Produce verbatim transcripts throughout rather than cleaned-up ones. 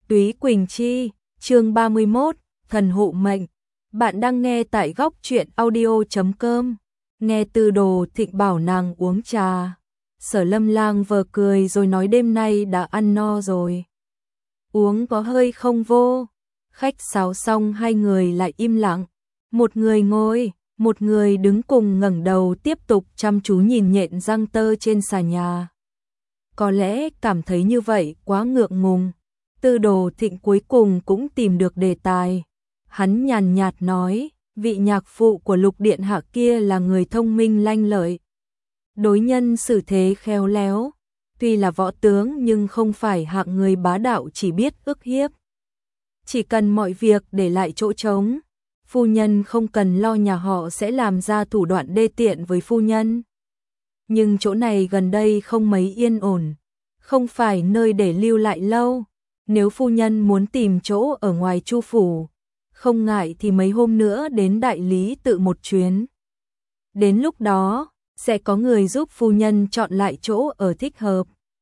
Túy Quỳnh Chi, chương ba mươi mốt, Thần hộ mệnh. Bạn đang nghe tại góc truyện audio chấm com. Nghe Tư Đồ Thịnh bảo nàng uống trà. Sở Lâm Lang vờ cười rồi nói đêm nay đã ăn no rồi. Uống có hơi không vô. Khách sáo xong hai người lại im lặng. Một người ngồi, một người đứng cùng ngẩng đầu tiếp tục chăm chú nhìn nhện răng tơ trên xà nhà. Có lẽ cảm thấy như vậy quá ngượng ngùng. Tư Đồ Thịnh cuối cùng cũng tìm được đề tài. Hắn nhàn nhạt nói, vị nhạc phụ của Lục Điện Hạ kia là người thông minh lanh lợi. Đối nhân xử thế khéo léo. Tuy là võ tướng nhưng không phải hạng người bá đạo chỉ biết ức hiếp. Chỉ cần mọi việc để lại chỗ trống. Phu nhân không cần lo nhà họ sẽ làm ra thủ đoạn đê tiện với phu nhân. Nhưng chỗ này gần đây không mấy yên ổn. Không phải nơi để lưu lại lâu. Nếu phu nhân muốn tìm chỗ ở ngoài Chu phủ, không ngại thì mấy hôm nữa đến đại lý tự một chuyến. Đến lúc đó, sẽ có người giúp phu nhân chọn lại chỗ ở thích hợp.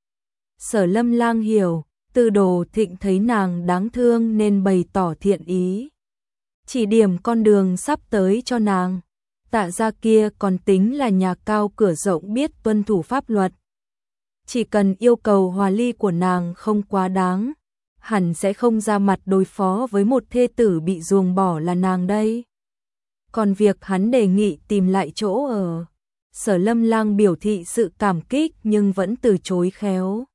Sở Lâm Lang hiểu, Tư Đồ Thịnh thấy nàng đáng thương nên bày tỏ thiện ý. Chỉ điểm con đường sắp tới cho nàng. Tạ gia kia còn tính là nhà cao cửa rộng biết tuân thủ pháp luật. Chỉ cần yêu cầu hòa ly của nàng không quá đáng, hẳn sẽ không ra mặt đối phó với một thê tử bị ruồng bỏ là nàng đây. Còn việc hắn đề nghị tìm lại chỗ ở, Sở Lâm Lang biểu thị sự cảm kích nhưng vẫn từ chối khéo.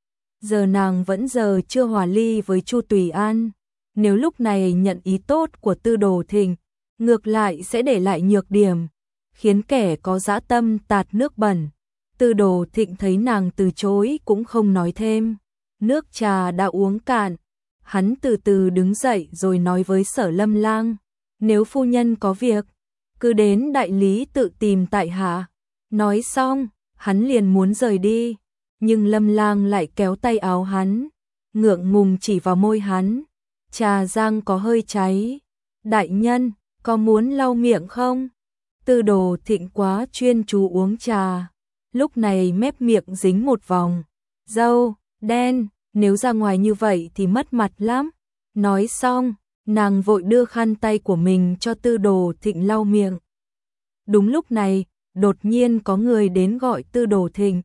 Giờ nàng vẫn giờ chưa hòa ly với Chu Tùy An, nếu lúc này nhận ý tốt của Tư Đồ Thịnh, ngược lại sẽ để lại nhược điểm, khiến kẻ có dã tâm tạt nước bẩn. Tư Đồ Thịnh thấy nàng từ chối cũng không nói thêm. Nước trà đã uống cạn, hắn từ từ đứng dậy rồi nói với Sở Lâm Lang, nếu phu nhân có việc, cứ đến đại lý tự tìm tại hạ. Nói xong, hắn liền muốn rời đi, nhưng Lâm Lang lại kéo tay áo hắn, ngượng ngùng chỉ vào môi hắn, trà rang có hơi cháy. Đại nhân, có muốn lau miệng không? Tư Đồ Thịnh quá chuyên chú uống trà, lúc này mép miệng dính một vòng râu đen, nếu ra ngoài như vậy thì mất mặt lắm. Nói xong, nàng vội đưa khăn tay của mình cho Tư Đồ Thịnh lau miệng. Đúng lúc này, đột nhiên có người đến gọi Tư Đồ Thịnh.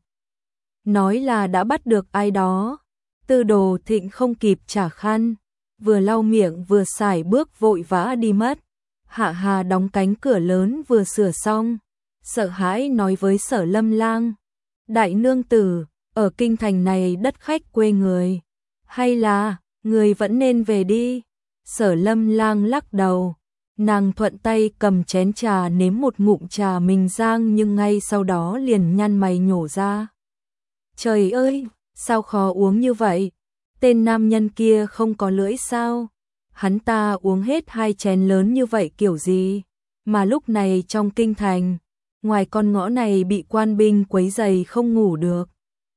Nói là đã bắt được ai đó. Tư Đồ Thịnh không kịp trả khăn, vừa lau miệng vừa sải bước vội vã đi mất. Hạ Hà đóng cánh cửa lớn vừa sửa xong, sợ hãi nói với Sở Lâm Lang, đại nương tử, ở kinh thành này đất khách quê người, hay là người vẫn nên về đi. Sở Lâm Lang lắc đầu, nàng thuận tay cầm chén trà nếm một ngụm trà mình rang nhưng ngay sau đó liền nhăn mày nhổ ra. Trời ơi, sao khó uống như vậy? Tên nam nhân kia không có lưỡi sao? Hắn ta uống hết hai chén lớn như vậy kiểu gì? Mà lúc này trong kinh thành, ngoài con ngõ này bị quan binh quấy rầy không ngủ được.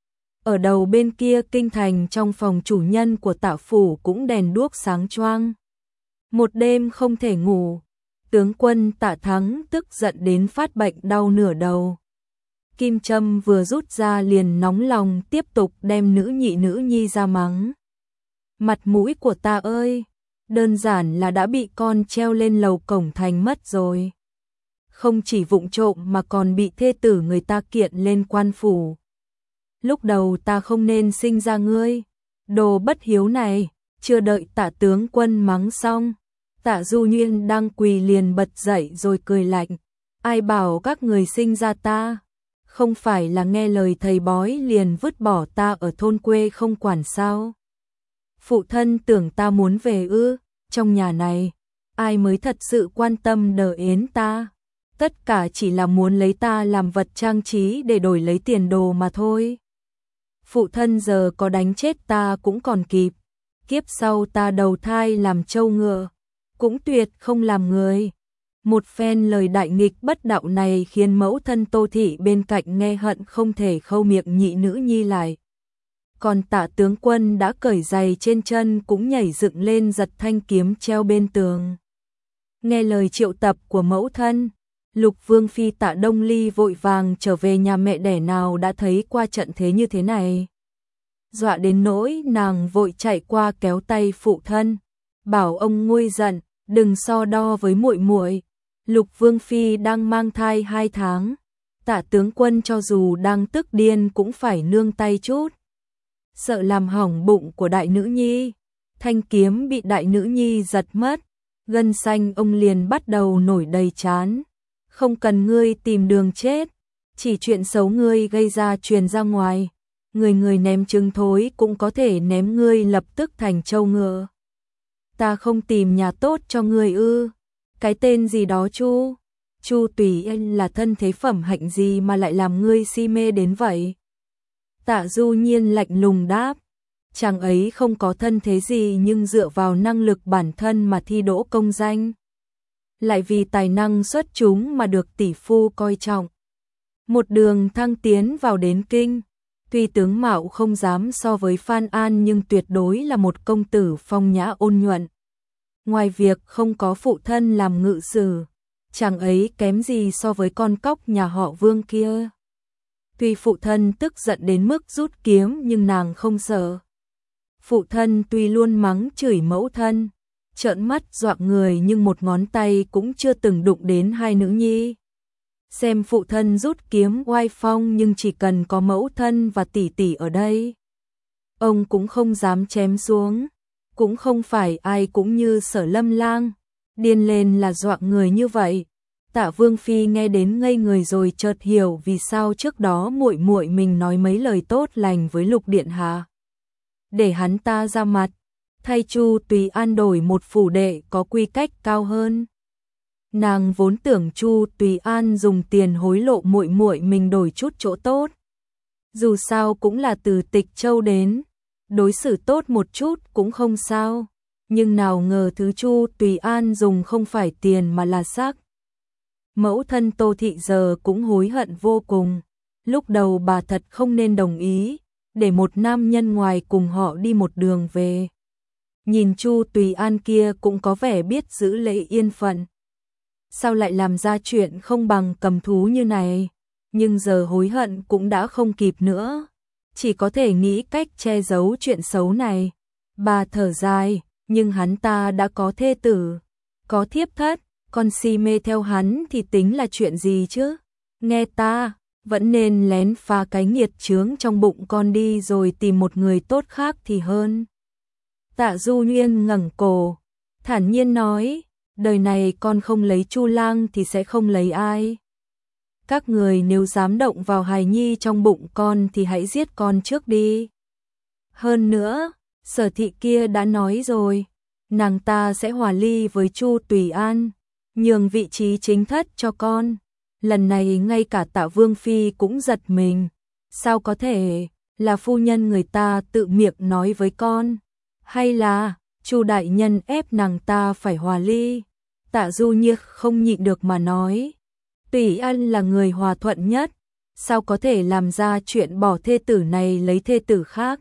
Ở đầu bên kia kinh thành trong phòng chủ nhân của Tạ phủ cũng đèn đuốc sáng choang. Một đêm không thể ngủ, tướng quân Tạ Thắng tức giận đến phát bệnh đau nửa đầu. Kim châm vừa rút ra liền nóng lòng tiếp tục đem nữ nhị nữ nhi ra mắng. Mặt mũi của ta ơi, đơn giản là đã bị con treo lên lầu cổng thành mất rồi. Không chỉ vụng trộm mà còn bị thê tử người ta kiện lên quan phủ. Lúc đầu ta không nên sinh ra ngươi, đồ bất hiếu này. Chưa đợi Tạ tướng quân mắng xong, Tạ Du Nhiên đang quỳ liền bật dậy rồi cười lạnh. Ai bảo các người sinh ra ta? Không phải là nghe lời thầy bói liền vứt bỏ ta ở thôn quê không quản sao? Phụ thân tưởng ta muốn về ư? Trong nhà này, ai mới thật sự quan tâm đờ yến ta? Tất cả chỉ là muốn lấy ta làm vật trang trí để đổi lấy tiền đồ mà thôi. Phụ thân giờ có đánh chết ta cũng còn kịp. Kiếp sau ta đầu thai làm trâu ngựa, cũng tuyệt không làm người. Một phen lời đại nghịch bất đạo này khiến mẫu thân Tô Thị bên cạnh nghe hận không thể khâu miệng nhị nữ nhi lại. Còn Tạ tướng quân đã cởi giày trên chân cũng nhảy dựng lên giật thanh kiếm treo bên tường. Nghe lời triệu tập của mẫu thân, Lục Vương phi Tạ Đông Ly vội vàng trở về nhà mẹ đẻ nào đã thấy qua trận thế như thế này. dọa đến nỗi nàng vội chạy qua kéo tay phụ thân, bảo ông nguôi giận, đừng so đo với muội muội. Lục Vương phi đang mang thai hai tháng, Tạ tướng quân cho dù đang tức điên cũng phải nương tay chút, sợ làm hỏng bụng của đại nữ nhi. Thanh kiếm bị đại nữ nhi giật mất, gân xanh ông liền bắt đầu nổi đầy trán. Không cần ngươi tìm đường chết, chỉ chuyện xấu ngươi gây ra truyền ra ngoài, người người ném trứng thối cũng có thể ném ngươi lập tức thành trâu ngựa. Ta không tìm nhà tốt cho ngươi ư? Cái tên gì đó Chu? Chu Tùy Anh là thân thế phẩm hạnh gì mà lại làm ngươi si mê đến vậy? Tạ Du Nhiên lạnh lùng đáp, chàng ấy không có thân thế gì nhưng dựa vào năng lực bản thân mà thi đỗ công danh, lại vì tài năng xuất chúng mà được tỷ phu coi trọng. Một đường thăng tiến vào đến kinh, tuy tướng mạo không dám so với Phan An nhưng tuyệt đối là một công tử phong nhã ôn nhuận. Ngoài việc không có phụ thân làm ngự sử, chàng ấy kém gì so với con cóc nhà họ Vương kia. Tuy phụ thân tức giận đến mức rút kiếm nhưng nàng không sợ. Phụ thân tuy luôn mắng chửi mẫu thân, trợn mắt dọa người nhưng một ngón tay cũng chưa từng đụng đến hai nữ nhi. Xem phụ thân rút kiếm oai phong nhưng chỉ cần có mẫu thân và tỷ tỷ ở đây, ông cũng không dám chém xuống. Cũng không phải ai cũng như Sở Lâm Lang, điên lên là dọa người như vậy. Tạ Vương phi nghe đến ngây người rồi chợt hiểu vì sao trước đó muội muội mình nói mấy lời tốt lành với Lục điện hạ, để hắn ta ra mặt, thay Chu Tùy An đổi một phủ đệ có quy cách cao hơn. Nàng vốn tưởng Chu Tùy An dùng tiền hối lộ muội muội mình đổi chút chỗ tốt. Dù sao cũng là từ Tịch Châu đến, đối xử tốt một chút cũng không sao, nhưng nào ngờ thứ Chu Tùy An dùng không phải tiền mà là xác. Mẫu thân Tô Thị giờ cũng hối hận vô cùng, lúc đầu bà thật không nên đồng ý, để một nam nhân ngoài cùng họ đi một đường về. Nhìn Chu Tùy An kia cũng có vẻ biết giữ lễ yên phận, sao lại làm ra chuyện không bằng cầm thú như này, nhưng giờ hối hận cũng đã không kịp nữa. Chỉ có thể nghĩ cách che giấu chuyện xấu này. Bà thở dài, nhưng hắn ta đã có thê tử, có thiếp thất, con si mê theo hắn thì tính là chuyện gì chứ? Nghe ta, vẫn nên lén phá cái nghiệt chướng trong bụng con đi rồi tìm một người tốt khác thì hơn. Tạ Du Nhiên ngẩng cổ, thản nhiên nói, đời này con không lấy Chu Lang thì sẽ không lấy ai. Các người nếu dám động vào hài nhi trong bụng con thì hãy giết con trước đi. Hơn nữa, Sở Thị kia đã nói rồi, nàng ta sẽ hòa ly với Chu Tùy An, nhường vị trí chính thất cho con. Lần này ngay cả Tạ Vương phi cũng giật mình, sao có thể là phu nhân người ta tự miệng nói với con, hay là Chu đại nhân ép nàng ta phải hòa ly? Tạ Du Nhiên không nhịn được mà nói, Tùy An là người hòa thuận nhất, sao có thể làm ra chuyện bỏ thê tử này lấy thê tử khác?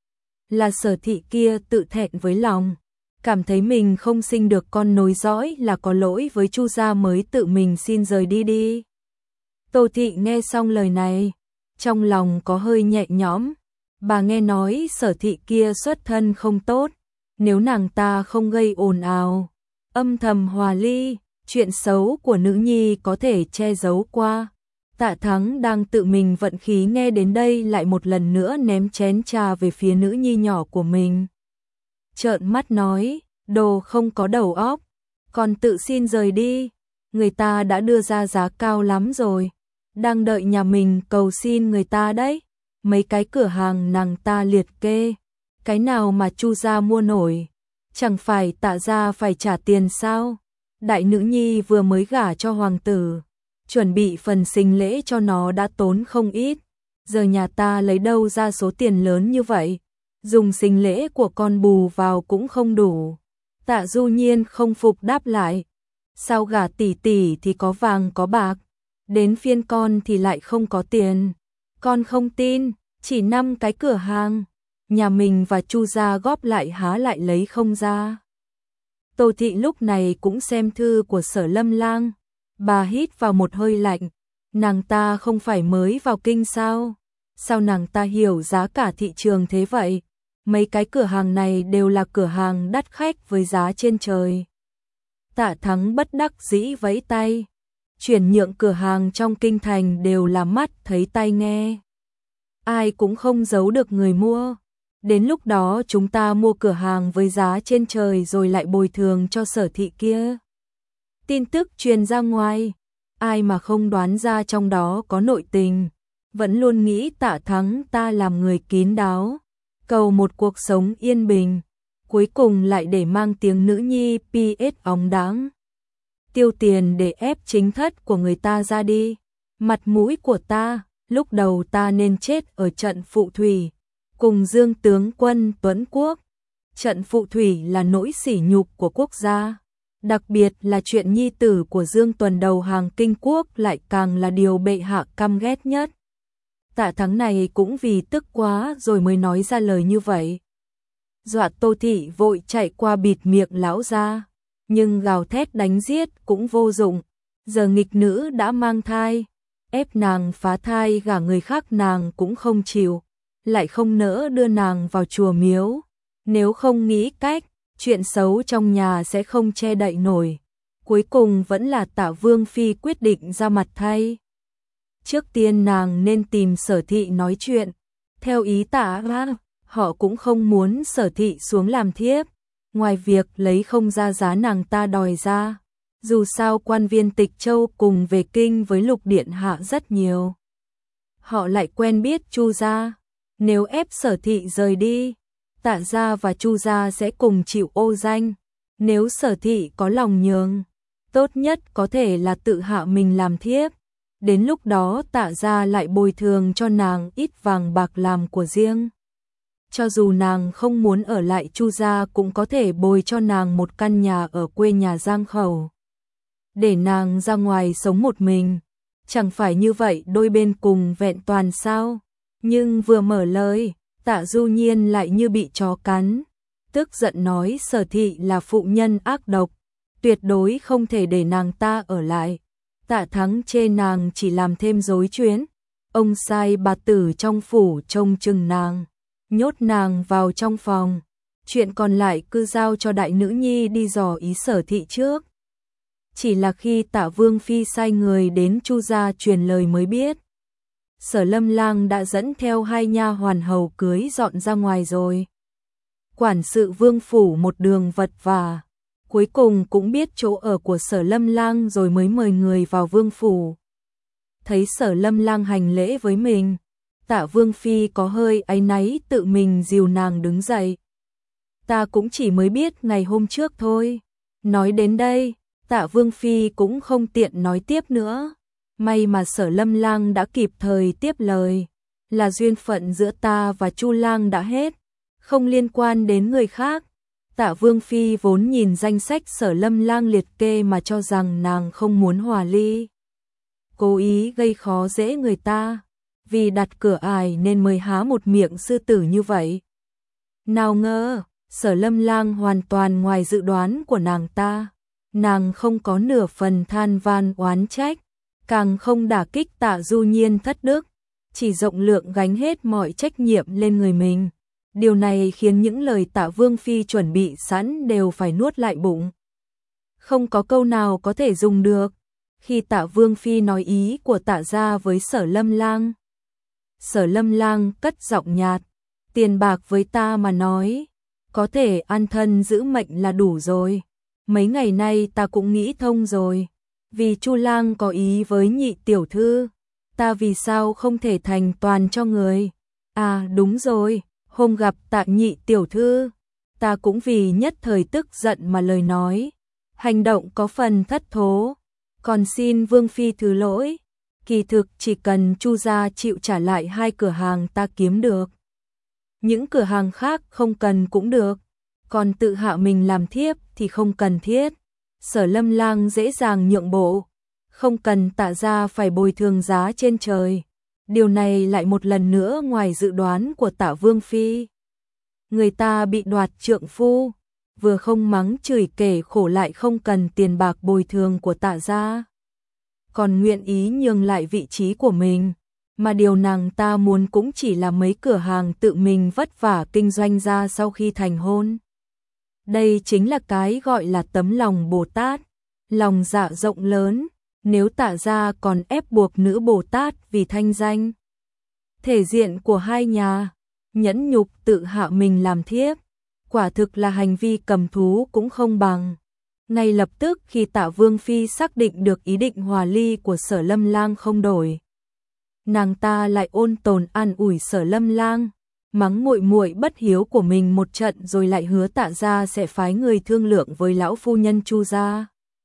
Là Sở Thị kia tự thẹn với lòng, cảm thấy mình không sinh được con nối dõi là có lỗi với Chu gia mới tự mình xin rời đi đi. Tô Thị nghe xong lời này, trong lòng có hơi nhẹ nhõm, bà nghe nói Sở Thị kia xuất thân không tốt, nếu nàng ta không gây ồn ào, âm thầm hòa ly, chuyện xấu của nữ nhi có thể che giấu qua. Tạ Thắng đang tự mình vận khí nghe đến đây lại một lần nữa ném chén trà về phía nữ nhi nhỏ của mình. Trợn mắt nói, đồ không có đầu óc, còn tự xin rời đi, người ta đã đưa ra giá cao lắm rồi, đang đợi nhà mình cầu xin người ta đấy. Mấy cái cửa hàng nàng ta liệt kê, cái nào mà Chu gia mua nổi, chẳng phải Tạ gia phải trả tiền sao? Đại nữ nhi vừa mới gả cho hoàng tử, chuẩn bị phần sinh lễ cho nó đã tốn không ít, giờ nhà ta lấy đâu ra số tiền lớn như vậy, dùng sinh lễ của con bù vào cũng không đủ. Tạ Du Nhiên không phục đáp lại, sao gả tỷ tỷ thì có vàng có bạc, đến phiên con thì lại không có tiền, con không tin, chỉ năm cái cửa hàng, nhà mình và Chu gia góp lại há lại lấy không ra. Tô Thị lúc này cũng xem thư của Sở Lâm Lang, bà hít vào một hơi lạnh, nàng ta không phải mới vào kinh sao, sao nàng ta hiểu giá cả thị trường thế vậy? Mấy cái cửa hàng này đều là cửa hàng đắt khách với giá trên trời. Tạ Thắng bất đắc dĩ vẫy tay. Chuyển nhượng cửa hàng trong kinh thành đều là mắt thấy tai nghe. Ai cũng không giấu được người mua. Đến lúc đó chúng ta mua cửa hàng với giá trên trời rồi lại bồi thường cho Sở thị kia. Tin tức truyền ra ngoài, ai mà không đoán ra trong đó có nội tình. Vẫn luôn nghĩ Tạ Thắng ta làm người kín đáo, cầu một cuộc sống yên bình, cuối cùng lại để mang tiếng nữ nhi pê ét óng đáng. Tiêu tiền để ép chính thất của người ta ra đi. Mặt mũi của ta, lúc đầu ta nên chết ở trận Phụ Thủy, cùng Dương tướng quân Tuấn Quốc. Trận Phụ Thủy là nỗi sỉ nhục của quốc gia, đặc biệt là chuyện nhi tử của Dương Tuần đầu hàng kinh quốc lại càng là điều bệ hạ căm ghét nhất. Tạ Thắng này cũng vì tức quá rồi mới nói ra lời như vậy. Dọa Tô thị vội chạy qua bịt miệng lão ra, nhưng gào thét đánh giết cũng vô dụng. Giờ nghịch nữ đã mang thai, ép nàng phá thai gả người khác nàng cũng không chịu, lại không nỡ đưa nàng vào chùa miếu. Nếu không nghĩ cách, chuyện xấu trong nhà sẽ không che đậy nổi. Cuối cùng vẫn là Tạ Vương phi quyết định ra mặt thay. Trước tiên nàng nên tìm Sở thị nói chuyện. Theo ý Tạ Ra, họ cũng không muốn Sở thị xuống làm thiếp, ngoài việc lấy không ra giá nàng ta đòi ra. Dù sao quan viên Tịch Châu cùng về kinh với Lục điện hạ rất nhiều. Họ lại quen biết Chu gia, nếu ép Sở thị rời đi, Tạ gia và Chu gia sẽ cùng chịu ô danh. Nếu Sở thị có lòng nhường, tốt nhất có thể là tự hạ mình làm thiếp. Đến lúc đó Tạ gia lại bồi thường cho nàng ít vàng bạc làm của riêng. Cho dù nàng không muốn ở lại Chu gia cũng có thể bồi cho nàng một căn nhà ở quê nhà Giang Khẩu, để nàng ra ngoài sống một mình. Chẳng phải như vậy đôi bên cùng vẹn toàn sao? Nhưng vừa mở lời, Tạ Du Nhiên lại như bị chó cắn, tức giận nói Sở thị là phụ nhân ác độc, tuyệt đối không thể để nàng ta ở lại. Tạ Thắng chê nàng chỉ làm thêm rối chuyến, ông sai bà tử trong phủ trông chừng nàng, nhốt nàng vào trong phòng, chuyện còn lại cứ giao cho đại nữ nhi đi dò ý Sở thị trước. Chỉ là khi Tạ Vương phi sai người đến Chu gia truyền lời mới biết, Sở Lâm Lang đã dẫn theo hai nha hoàn hầu cưới dọn ra ngoài rồi. Quản sự Vương phủ một đường vật vả, cuối cùng cũng biết chỗ ở của Sở Lâm Lang rồi mới mời người vào Vương phủ. Thấy Sở Lâm Lang hành lễ với mình, Tạ Vương phi có hơi áy náy tự mình dìu nàng đứng dậy. Ta cũng chỉ mới biết ngày hôm trước thôi. Nói đến đây, Tạ Vương phi cũng không tiện nói tiếp nữa. May mà Sở Lâm Lang đã kịp thời tiếp lời, là duyên phận giữa ta và Chu lang đã hết, không liên quan đến người khác. Tạ Vương phi vốn nhìn danh sách Sở Lâm Lang liệt kê mà cho rằng nàng không muốn hòa ly, cố ý gây khó dễ người ta, vì đặt cửa ải nên mới há một miệng sư tử như vậy. Nào ngờ, Sở Lâm Lang hoàn toàn ngoài dự đoán của nàng ta. Nàng không có nửa phần than van oán trách, càng không đả kích Tạ Du Nhiên thất đức, chỉ rộng lượng gánh hết mọi trách nhiệm lên người mình. Điều này khiến những lời Tạ Vương phi chuẩn bị sẵn đều phải nuốt lại bụng. Không có câu nào có thể dùng được. Khi Tạ Vương phi nói ý của Tạ gia với Sở Lâm Lang, Sở Lâm Lang cất giọng nhạt, tiền bạc với ta mà nói, có thể an thân giữ mệnh là đủ rồi. Mấy ngày nay ta cũng nghĩ thông rồi, vì Chu lang có ý với nhị tiểu thư, ta vì sao không thể thành toàn cho người. À đúng rồi, hôm gặp Tạ nhị tiểu thư, ta cũng vì nhất thời tức giận mà lời nói, hành động có phần thất thố, còn xin Vương phi thứ lỗi. Kỳ thực chỉ cần Chu gia chịu trả lại hai cửa hàng ta kiếm được, những cửa hàng khác không cần cũng được, còn tự hạ mình làm thiếp thì không cần thiết. Sở Lâm Lang dễ dàng nhượng bộ, không cần Tạ gia phải bồi thường giá trên trời. Điều này lại một lần nữa ngoài dự đoán của Tạ Vương phi. Người ta bị đoạt trượng phu, vừa không mắng chửi kể khổ lại không cần tiền bạc bồi thường của Tạ gia, còn nguyện ý nhường lại vị trí của mình, mà điều nàng ta muốn cũng chỉ là mấy cửa hàng tự mình vất vả kinh doanh ra sau khi thành hôn. Đây chính là cái gọi là tấm lòng Bồ Tát, lòng dạ rộng lớn, nếu Tạ gia còn ép buộc nữ Bồ Tát vì thanh danh, thể diện của hai nhà, nhẫn nhục tự hạ mình làm thiếp, quả thực là hành vi cầm thú cũng không bằng. Ngay lập tức khi Tạ Vương Phi xác định được ý định hòa ly của Sở Lâm Lang không đổi, nàng ta lại ôn tồn an ủi Sở Lâm Lang, mắng muội muội bất hiếu của mình một trận rồi lại hứa Tạ gia sẽ phái người thương lượng với lão phu nhân Chu gia.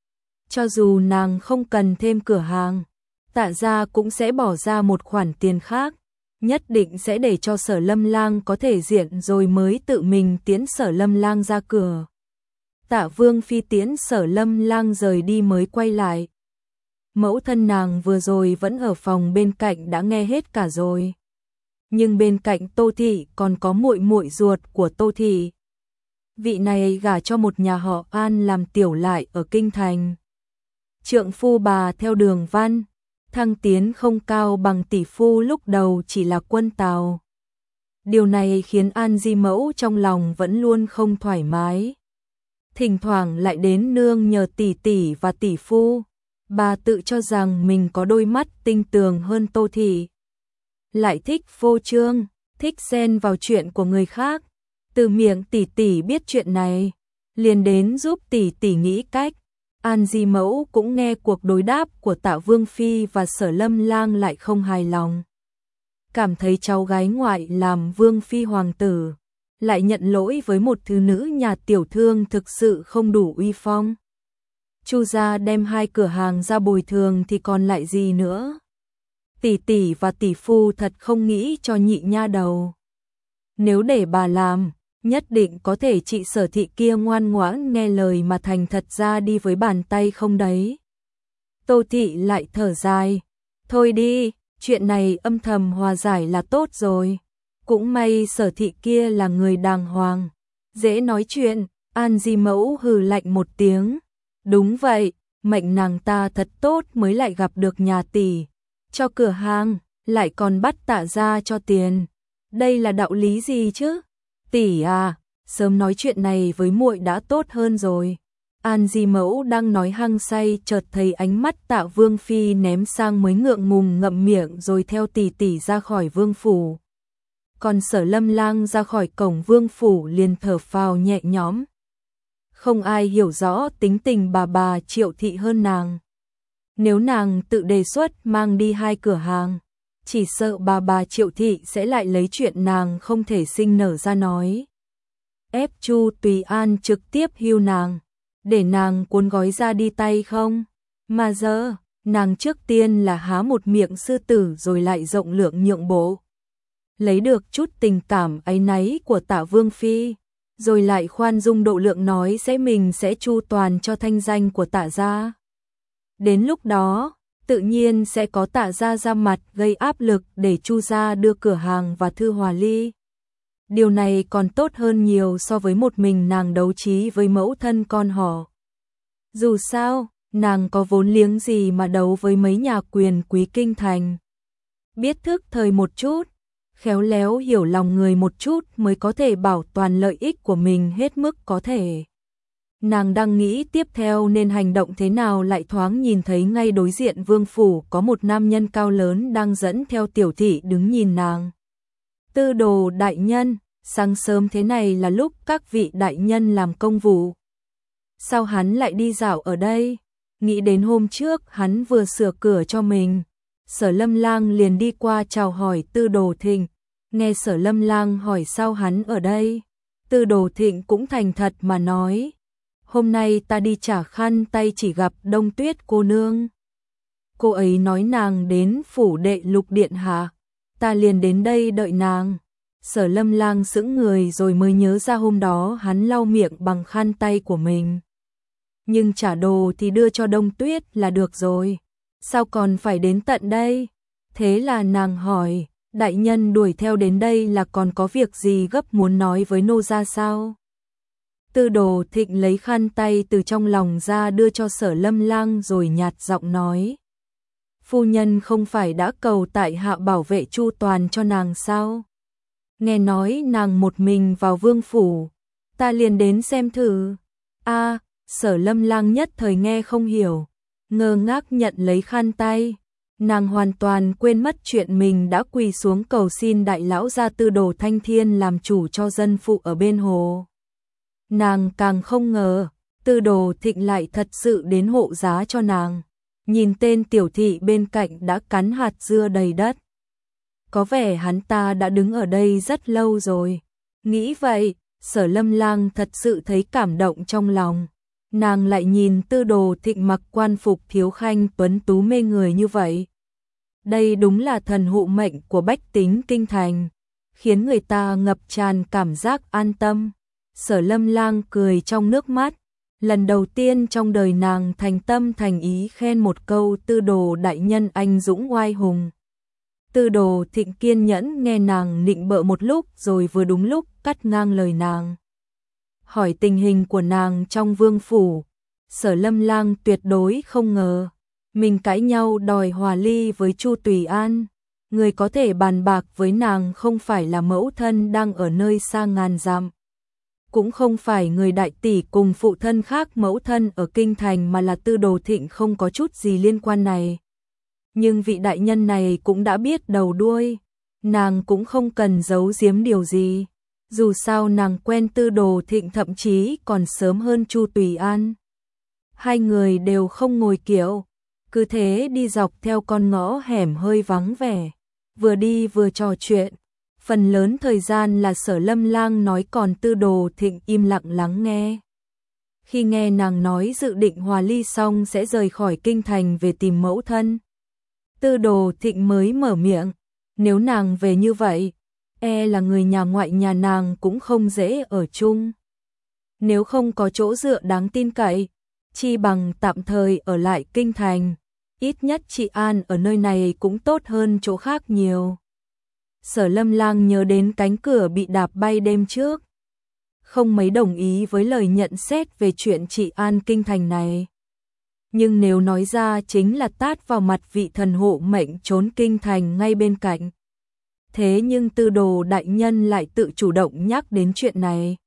Cho dù nàng không cần thêm cửa hàng, Tạ gia cũng sẽ bỏ ra một khoản tiền khác, nhất định sẽ để cho Sở Lâm Lang có thể diện rồi mới tự mình tiễn Sở Lâm Lang ra cửa. Tạ Vương Phi tiễn Sở Lâm Lang rời đi mới quay lại. Mẫu thân nàng vừa rồi vẫn ở phòng bên cạnh đã nghe hết cả rồi. Nhưng bên cạnh Tô thị còn có muội muội ruột của Tô thị. Vị này gả cho một nhà họ An làm tiểu lại ở kinh thành. Trượng phu bà theo đường văn, thăng tiến không cao bằng tỷ phu lúc đầu chỉ là quân tào. Điều này khiến An Di mẫu trong lòng vẫn luôn không thoải mái. Thỉnh thoảng lại đến nương nhờ tỷ tỷ và tỷ phu. Bà tự cho rằng mình có đôi mắt tinh tường hơn Tô thị. Lại thích phô trương, thích xen vào chuyện của người khác. Từ miệng tỷ tỷ biết chuyện này, liền đến giúp tỷ tỷ nghĩ cách. An Di mẫu cũng nghe cuộc đối đáp của Tạ Vương Phi và Sở Lâm Lang lại không hài lòng. Cảm thấy cháu gái ngoại làm Vương Phi hoàng tử, lại nhận lỗi với một thứ nữ nhà tiểu thương thực sự không đủ uy phong. Chu gia đem hai cửa hàng ra bồi thường thì còn lại gì nữa. Tỷ tỷ và tỷ phu thật không nghĩ cho nhị nha đầu. Nếu để bà làm, nhất định có thể chị Sở thị kia ngoan ngoãn nghe lời mà thành thật ra đi với bàn tay không đấy. Tô thị lại thở dài. Thôi đi, chuyện này âm thầm hòa giải là tốt rồi. Cũng may Sở thị kia là người đàng hoàng, dễ nói chuyện. An Di mẫu hừ lạnh một tiếng. Đúng vậy, mệnh nàng ta thật tốt mới lại gặp được nhà tỷ. Cho cửa hàng, lại còn bắt Tạ gia cho tiền. Đây là đạo lý gì chứ? Tỷ à, sớm nói chuyện này với muội đã tốt hơn rồi. An Di mẫu đang nói hăng say chợt thấy ánh mắt Tạ Vương Phi ném sang mới ngượng ngùng ngậm miệng rồi theo tỷ tỷ ra khỏi vương phủ. Còn Sở Lâm Lang ra khỏi cổng vương phủ liền thở phào nhẹ nhõm. Không ai hiểu rõ tính tình bà bà Triệu thị hơn nàng. Nếu nàng tự đề xuất mang đi hai cửa hàng, chỉ sợ bà bà Triệu thị sẽ lại lấy chuyện nàng không thể sinh nở ra nói. Ép Chu Tùy An trực tiếp hưu nàng, để nàng cuốn gói ra đi tay không? Mà giờ, nàng trước tiên là há một miệng sư tử rồi lại rộng lượng nhượng bộ. Lấy được chút tình cảm áy náy của Tạ Vương Phi, rồi lại khoan dung độ lượng nói sẽ mình sẽ chu toàn cho thanh danh của Tạ gia. Đến lúc đó, tự nhiên sẽ có Tạ gia ra mặt gây áp lực để Chu gia đưa cửa hàng và thư hòa ly. Điều này còn tốt hơn nhiều so với một mình nàng đấu trí với mẫu thân con họ. Dù sao, nàng có vốn liếng gì mà đấu với mấy nhà quyền quý kinh thành. Biết thức thời một chút, khéo léo hiểu lòng người một chút mới có thể bảo toàn lợi ích của mình hết mức có thể. Nàng đang nghĩ tiếp theo nên hành động thế nào lại thoáng nhìn thấy ngay đối diện vương phủ có một nam nhân cao lớn đang dẫn theo tiểu thị đứng nhìn nàng. Tư đồ đại nhân, sáng sớm thế này là lúc các vị đại nhân làm công vụ. Sao hắn lại đi dạo ở đây? Nghĩ đến hôm trước hắn vừa sửa cửa cho mình. Sở Lâm Lang liền đi qua chào hỏi Tư Đồ Thịnh. Nghe Sở Lâm Lang hỏi sao hắn ở đây, Tư Đồ Thịnh cũng thành thật mà nói. Hôm nay ta đi trả khăn tay chỉ gặp Đông Tuyết cô nương. Cô ấy nói nàng đến phủ đệ Lục điện hạ, ta liền đến đây đợi nàng. Sở Lâm Lang sững người rồi mới nhớ ra hôm đó hắn lau miệng bằng khăn tay của mình. Nhưng trả đồ thì đưa cho Đông Tuyết là được rồi, sao còn phải đến tận đây? Thế là nàng hỏi, đại nhân đuổi theo đến đây là còn có việc gì gấp muốn nói với nô gia sao? Tư Đồ Thịnh lấy khăn tay từ trong lòng ra đưa cho Sở Lâm Lang rồi nhạt giọng nói. phu nhân không phải đã cầu tại hạ bảo vệ chu toàn cho nàng sao? Nghe nói nàng một mình vào vương phủ, ta liền đến xem thử. A, Sở Lâm Lang nhất thời nghe không hiểu, ngơ ngác nhận lấy khăn tay. Nàng hoàn toàn quên mất chuyện mình đã quỳ xuống cầu xin đại lão gia Tư Đồ Thanh Thiên làm chủ cho dân phụ ở bên hồ. Nàng càng không ngờ, Tư Đồ Thịnh lại thật sự đến hộ giá cho nàng. Nhìn tên tiểu thị bên cạnh đã cắn hạt dưa đầy đất. Có vẻ hắn ta đã đứng ở đây rất lâu rồi. Nghĩ vậy, Sở Lâm Lang thật sự thấy cảm động trong lòng. Nàng lại nhìn Tư Đồ Thịnh mặc quan phục thiếu khanh tuấn tú mê người như vậy. Đây đúng là thần hộ mệnh của bách tính kinh thành, khiến người ta ngập tràn cảm giác an tâm. Sở Lâm Lang cười trong nước mắt, lần đầu tiên trong đời nàng thành tâm thành ý khen một câu Tư Đồ đại nhân anh dũng oai hùng. Tư Đồ Thịnh kiên nhẫn nghe nàng nịnh bợ một lúc rồi vừa đúng lúc cắt ngang lời nàng. Hỏi tình hình của nàng trong vương phủ, Sở Lâm Lang tuyệt đối không ngờ mình cãi nhau đòi hòa ly với Chu Tùy An. Người có thể bàn bạc với nàng không phải là mẫu thân đang ở nơi xa ngàn dặm, cũng không phải người đại tỷ cùng phụ thân khác mẫu thân ở kinh thành, mà là Tư Đồ Thịnh không có chút gì liên quan này. Nhưng vị đại nhân này cũng đã biết đầu đuôi, nàng cũng không cần giấu giếm điều gì. Dù sao nàng quen Tư Đồ Thịnh thậm chí còn sớm hơn Chu Tùy An. Hai người đều không ngồi kiệu, cứ thế đi dọc theo con ngõ hẻm hơi vắng vẻ, vừa đi vừa trò chuyện. Phần lớn thời gian là Sở Lâm Lang nói, còn Tư Đồ Thịnh im lặng lắng nghe. Khi nghe nàng nói dự định hòa ly xong sẽ rời khỏi kinh thành về tìm mẫu thân, Tư Đồ Thịnh mới mở miệng, nếu nàng về như vậy, e là người nhà ngoại nhà nàng cũng không dễ ở chung. Nếu không có chỗ dựa đáng tin cậy, chi bằng tạm thời ở lại kinh thành, ít nhất chị an ở nơi này cũng tốt hơn chỗ khác nhiều. Sở Lâm Lang nhớ đến cánh cửa bị đạp bay đêm trước, không mấy đồng ý với lời nhận xét về chuyện chị an kinh thành này. Nhưng nếu nói ra chính là tát vào mặt vị thần hộ mệnh trốn kinh thành ngay bên cạnh. Thế nhưng Tư Đồ đại nhân lại tự chủ động nhắc đến chuyện này.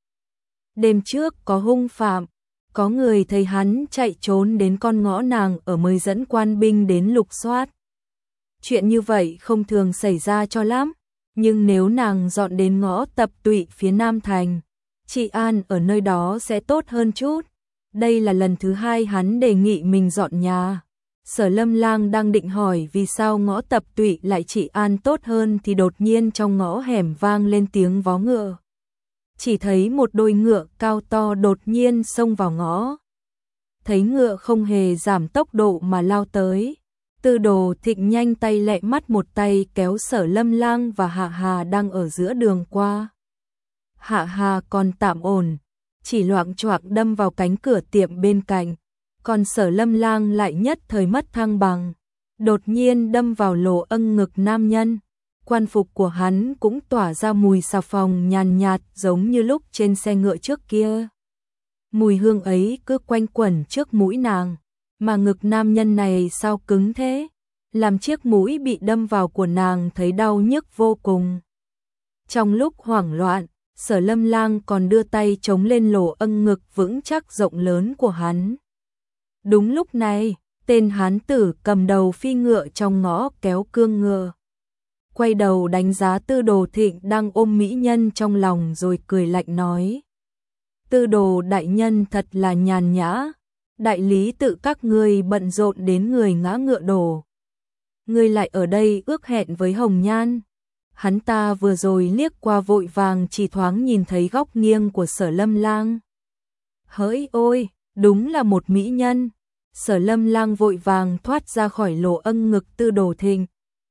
Đêm trước có hung phạm, có người thấy hắn chạy trốn đến con ngõ nàng ở mới dẫn quan binh đến lục soát. Chuyện như vậy không thường xảy ra cho lắm, nhưng nếu nàng dọn đến ngõ Tập Tụy phía Nam thành, chị an ở nơi đó sẽ tốt hơn chút. Đây là lần thứ hai hắn đề nghị mình dọn nhà. Sở Lâm Lang đang định hỏi vì sao ngõ Tập Tụy lại chị an tốt hơn thì đột nhiên trong ngõ hẻm vang lên tiếng vó ngựa. Chỉ thấy một đôi ngựa cao to đột nhiên xông vào ngõ. Thấy ngựa không hề giảm tốc độ mà lao tới, Tư Đồ Thịnh nhanh tay lẹ mắt một tay kéo Sở Lâm Lang và Hạ Hà đang ở giữa đường qua. Hạ Hà còn tạm ổn, chỉ loạng choạng đâm vào cánh cửa tiệm bên cạnh, còn Sở Lâm Lang lại nhất thời mất thăng bằng, đột nhiên đâm vào lỗ âng ngực nam nhân. Quan phục của hắn cũng tỏa ra mùi xà phòng nhàn nhạt giống như lúc trên xe ngựa trước kia. Mùi hương ấy cứ quanh quẩn trước mũi nàng, mà ngực nam nhân này sao cứng thế, làm chiếc mũi bị đâm vào của nàng thấy đau nhức vô cùng. Trong lúc hoảng loạn, Sở Lâm Lang còn đưa tay chống lên lỗ âng ngực vững chắc rộng lớn của hắn. Đúng lúc này, tên hán tử cầm đầu phi ngựa trong ngõ kéo cương ngựa, quay đầu đánh giá Tư Đồ Thịnh đang ôm mỹ nhân trong lòng rồi cười lạnh nói: Tư Đồ đại nhân thật là nhàn nhã, đại lý tự các ngươi bận rộn đến người ngã ngựa đổ, ngươi lại ở đây ước hẹn với Hồng Nhan. Hắn ta vừa rồi liếc qua vội vàng chỉ thoáng nhìn thấy góc nghiêng của Sở Lâm Lang. Hỡi ôi, đúng là một mỹ nhân. Sở Lâm Lang vội vàng thoát ra khỏi lỗ âng ngực Tư Đồ Thịnh.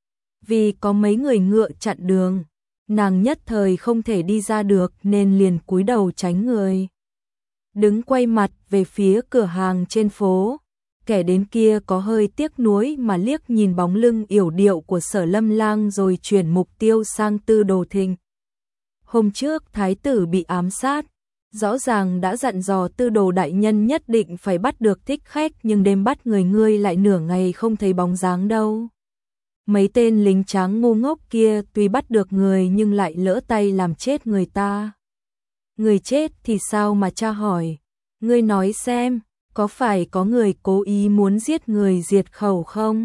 Vì có mấy người ngựa chặn đường, nàng nhất thời không thể đi ra được nên liền cúi đầu tránh người. Đứng quay mặt về phía cửa hàng trên phố, kẻ đến kia có hơi tiếc nuối mà liếc nhìn bóng lưng yểu điệu của Sở Lâm Lang rồi chuyển mục tiêu sang Tư Đồ Thịnh. Hôm trước thái tử bị ám sát, Rõ ràng đã dặn dò Tư Đồ đại nhân nhất định phải bắt được thích khách, nhưng đêm bắt người ngươi lại nửa ngày không thấy bóng dáng đâu. Mấy tên lính tráng ngu ngốc kia tuy bắt được người nhưng lại lỡ tay làm chết người ta. Người chết thì sao mà tra hỏi? Ngươi nói xem, có phải có người cố ý muốn giết người diệt khẩu không?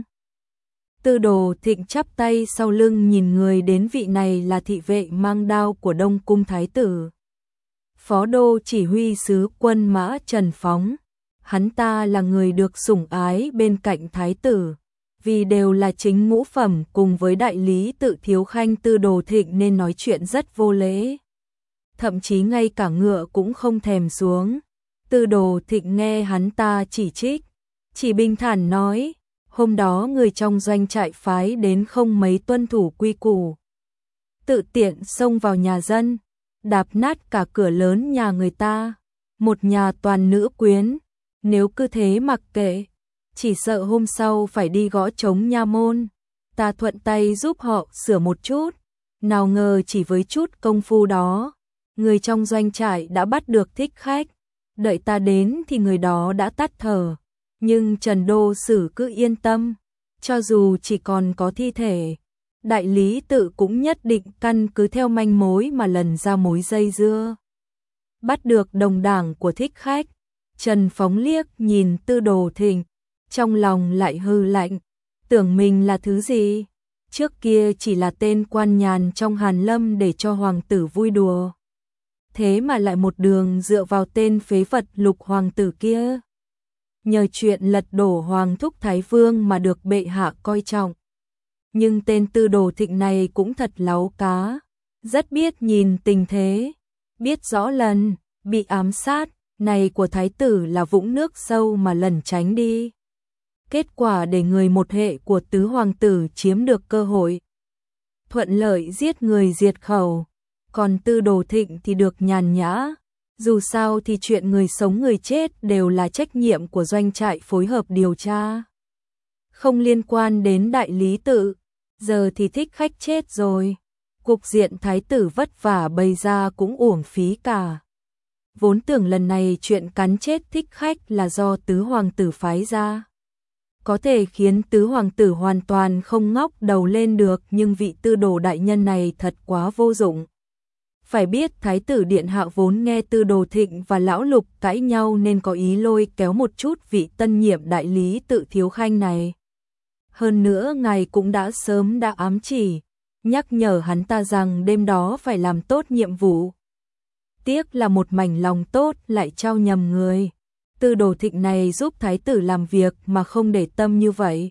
Tư Đồ Thịnh chắp tay sau lưng nhìn người đến, vị này là thị vệ mang đao của Đông Cung Thái tử. Phó đô chỉ huy sứ quân mã Trần Phóng. Hắn ta là người được sủng ái bên cạnh Thái tử. Vì đều là chính ngũ phẩm cùng với đại lý tự thiếu khanh Tư Đồ Thịnh nên nói chuyện rất vô lễ. Thậm chí ngay cả ngựa cũng không thèm xuống. Tư Đồ Thịnh nghe hắn ta chỉ trích, chỉ bình thản nói, hôm đó người trong doanh trại phái đến không mấy tuân thủ quy củ. Tự tiện xông vào nhà dân, đạp nát cả cửa lớn nhà người ta, một nhà toàn nữ quyến, nếu cứ thế mặc kệ, chỉ sợ hôm sau phải đi gõ trống nha môn. Ta thuận tay giúp họ sửa một chút, nào ngờ chỉ với chút công phu đó, người trong doanh trại đã bắt được thích khách. Đợi ta đến thì người đó đã tắt thở, nhưng Trần Đô Sử cứ yên tâm, cho dù chỉ còn có thi thể, đại lý tự cũng nhất định căn cứ theo manh mối mà lần ra mối dây dưa. Bắt được đồng đảng của thích khách, Trần Phóng liếc nhìn Tư Đồ Thịnh, trong lòng lại hư lạnh, tưởng mình là thứ gì? Trước kia chỉ là tên quan nhàn trong Hàn Lâm để cho hoàng tử vui đùa. Thế mà lại một đường dựa vào tên phế vật Lục hoàng tử kia. Nhờ chuyện lật đổ Hoàng thúc Thái Vương mà được bệ hạ coi trọng. Nhưng tên Tư Đồ Thịnh này cũng thật láu cá, rất biết nhìn tình thế, biết rõ lần bị ám sát này của thái tử là vũng nước sâu mà lẩn tránh đi. Kết quả để người một hệ của tứ hoàng tử chiếm được cơ hội, thuận lợi giết người diệt khẩu, còn Tư Đồ Thịnh thì được nhàn nhã. Dù sao thì chuyện người sống người chết đều là trách nhiệm của doanh trại phối hợp điều tra, không liên quan đến đại lý tự. Giờ thì thích khách chết rồi, cục diện thái tử vất vả bày ra cũng uổng phí cả. Vốn tưởng lần này chuyện cắn chết thích khách là do tứ hoàng tử phái ra, có thể khiến tứ hoàng tử hoàn toàn không ngóc đầu lên được, nhưng vị Tư Đồ đại nhân này thật quá vô dụng. Phải biết thái tử điện hạ vốn nghe Tư Đồ Thịnh và lão Lục cãi nhau nên có ý lôi kéo một chút vị tân nhiệm đại lý tự thiếu khanh này. Hơn nữa ngài cũng đã sớm đã ám chỉ, nhắc nhở hắn ta rằng đêm đó phải làm tốt nhiệm vụ. Tiếc là một mảnh lòng tốt lại trao nhầm người. Tư Đồ Thịnh này giúp thái tử làm việc mà không để tâm như vậy.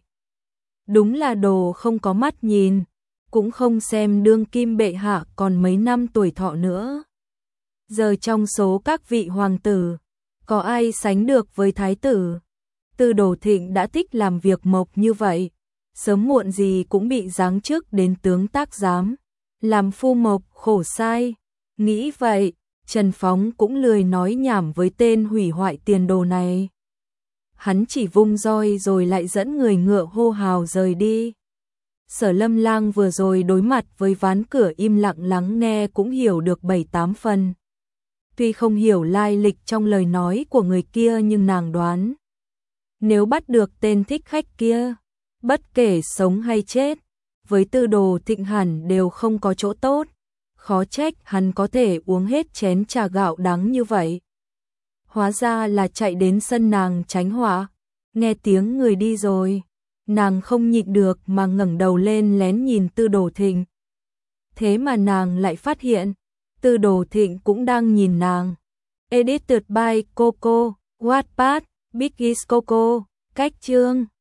Đúng là đồ không có mắt nhìn, cũng không xem đương kim bệ hạ còn mấy năm tuổi thọ nữa. Giờ trong số các vị hoàng tử, có ai sánh được với thái tử? Tư Đồ Thịnh đã thích làm việc mộc như vậy, sớm muộn gì cũng bị giáng chức đến tướng tác giám, làm phu mộc khổ sai. Nghĩ vậy, Trần Phóng cũng lười nói nhảm với tên hủy hoại tiền đồ này. Hắn chỉ vung roi rồi lại dẫn người ngựa hô hào rời đi. Sở Lâm Lang vừa rồi đối mặt với ván cửa im lặng lắng nghe cũng hiểu được bảy tám phần. Tuy không hiểu lai lịch trong lời nói của người kia nhưng nàng đoán, nếu bắt được tên thích khách kia, bất kể sống hay chết, với Tư Đồ Thịnh hẳn đều không có chỗ tốt. Khó trách hắn có thể uống hết chén trà gạo đắng như vậy. Hóa ra là chạy đến sân nàng tránh họa. Nghe tiếng người đi rồi, nàng không nhịn được mà ngẩng đầu lên lén nhìn Tư Đồ Thịnh. Thế mà nàng lại phát hiện, Tư Đồ Thịnh cũng đang nhìn nàng. Edited by Coco, Wattpad, Biggies Coco, cách chương